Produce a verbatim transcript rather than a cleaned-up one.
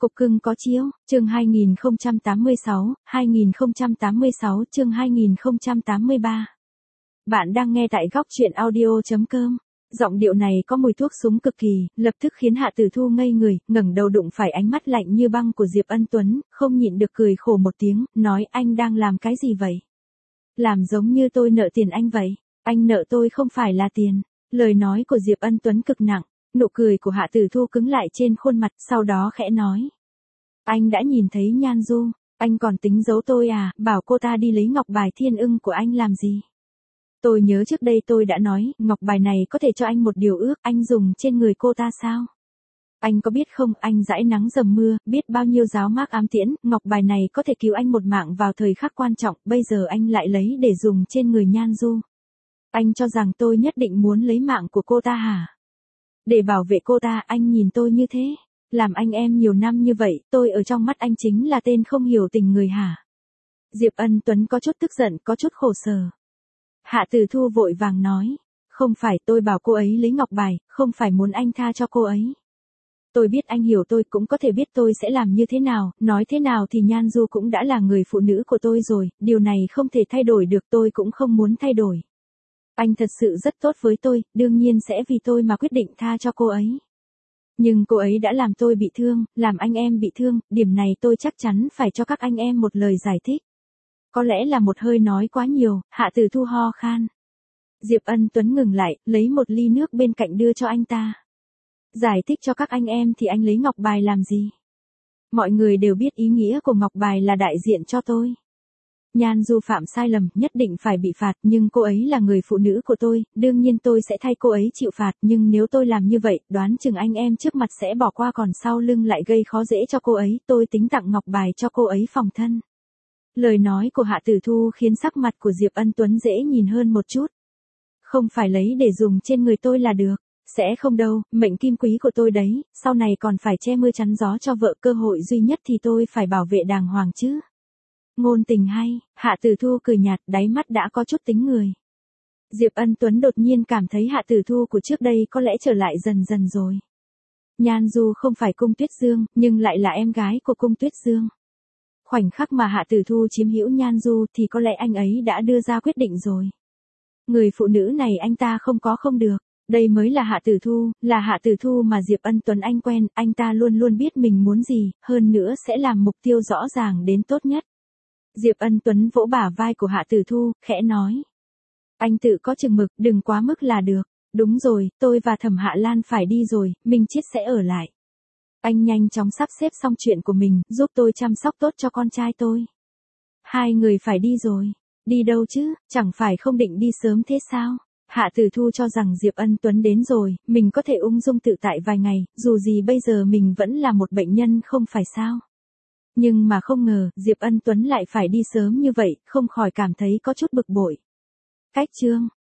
Cục cưng có chiếu, chương hai nghìn không trăm tám mươi sáu, hai nghìn không trăm tám mươi sáu chương hai nghìn không trăm tám mươi ba. Bạn đang nghe tại góc truyện audio chấm com. Giọng điệu này có mùi thuốc súng cực kỳ, lập tức khiến Hạ Tử Thu ngây người, ngẩng đầu đụng phải ánh mắt lạnh như băng của Diệp Ân Tuấn, không nhịn được cười khổ một tiếng, nói anh đang làm cái gì vậy? Làm giống như tôi nợ tiền anh vậy, anh nợ tôi không phải là tiền. Lời nói của Diệp Ân Tuấn cực nặng, nụ cười của Hạ Tử Thu cứng lại trên khuôn mặt, sau đó khẽ nói. Anh đã nhìn thấy Nhan Du, anh còn tính giấu tôi à, bảo cô ta đi lấy ngọc bài thiên ưng của anh làm gì? Tôi nhớ trước đây tôi đã nói, ngọc bài này có thể cho anh một điều ước, anh dùng trên người cô ta sao? Anh có biết không, anh dãi nắng dầm mưa, biết bao nhiêu giáo mác ám tiễn, ngọc bài này có thể cứu anh một mạng vào thời khắc quan trọng, bây giờ anh lại lấy để dùng trên người Nhan Du. Anh cho rằng tôi nhất định muốn lấy mạng của cô ta hả? Để bảo vệ cô ta, anh nhìn tôi như thế. Làm anh em nhiều năm như vậy, tôi ở trong mắt anh chính là tên không hiểu tình người hả? Diệp Ân Tuấn có chút tức giận, có chút khổ sở. Hạ Tử Thu vội vàng nói, không phải, tôi bảo cô ấy lấy ngọc bài, không phải muốn anh tha cho cô ấy. Tôi biết anh hiểu tôi, cũng có thể biết tôi sẽ làm như thế nào, nói thế nào thì Nhan Du cũng đã là người phụ nữ của tôi rồi, điều này không thể thay đổi được, tôi cũng không muốn thay đổi. Anh thật sự rất tốt với tôi, đương nhiên sẽ vì tôi mà quyết định tha cho cô ấy. Nhưng cô ấy đã làm tôi bị thương, làm anh em bị thương, điểm này tôi chắc chắn phải cho các anh em một lời giải thích. Có lẽ là một hơi nói quá nhiều, Hạ Tử Thu ho khan. Diệp Ân Tuấn ngừng lại, lấy một ly nước bên cạnh đưa cho anh ta. Giải thích cho các anh em thì anh lấy ngọc bài làm gì? Mọi người đều biết ý nghĩa của ngọc bài là đại diện cho tôi. Nhan Du phạm sai lầm, nhất định phải bị phạt, nhưng cô ấy là người phụ nữ của tôi, đương nhiên tôi sẽ thay cô ấy chịu phạt, nhưng nếu tôi làm như vậy, đoán chừng anh em trước mặt sẽ bỏ qua còn sau lưng lại gây khó dễ cho cô ấy, tôi tính tặng ngọc bài cho cô ấy phòng thân. Lời nói của Hạ Tử Thu khiến sắc mặt của Diệp Ân Tuấn dễ nhìn hơn một chút. Không phải lấy để dùng trên người tôi là được, sẽ không đâu, mệnh kim quý của tôi đấy, sau này còn phải che mưa chắn gió cho vợ, cơ hội duy nhất thì tôi phải bảo vệ đàng hoàng chứ. Ngôn tình hay, Hạ Tử Thu cười nhạt, đáy mắt đã có chút tính người. Diệp Ân Tuấn đột nhiên cảm thấy Hạ Tử Thu của trước đây có lẽ trở lại dần dần rồi. Nhan Du không phải Cung Tuyết Dương, nhưng lại là em gái của Cung Tuyết Dương. Khoảnh khắc mà Hạ Tử Thu chiếm hữu Nhan Du thì có lẽ anh ấy đã đưa ra quyết định rồi. Người phụ nữ này anh ta không có không được, đây mới là Hạ Tử Thu, là Hạ Tử Thu mà Diệp Ân Tuấn anh quen, anh ta luôn luôn biết mình muốn gì, hơn nữa sẽ làm mục tiêu rõ ràng đến tốt nhất. Diệp Ân Tuấn vỗ bả vai của Hạ Tử Thu, khẽ nói. Anh tự có chừng mực, đừng quá mức là được. Đúng rồi, tôi và Thẩm Hạ Lan phải đi rồi, Minh Chiết sẽ ở lại. Anh nhanh chóng sắp xếp xong chuyện của mình, giúp tôi chăm sóc tốt cho con trai tôi. Hai người phải đi rồi. Đi đâu chứ, chẳng phải không định đi sớm thế sao? Hạ Tử Thu cho rằng Diệp Ân Tuấn đến rồi, mình có thể ung dung tự tại vài ngày, dù gì bây giờ mình vẫn là một bệnh nhân không phải sao? Nhưng mà không ngờ, Diệp Ân Tuấn lại phải đi sớm như vậy, không khỏi cảm thấy có chút bực bội. Cách chương,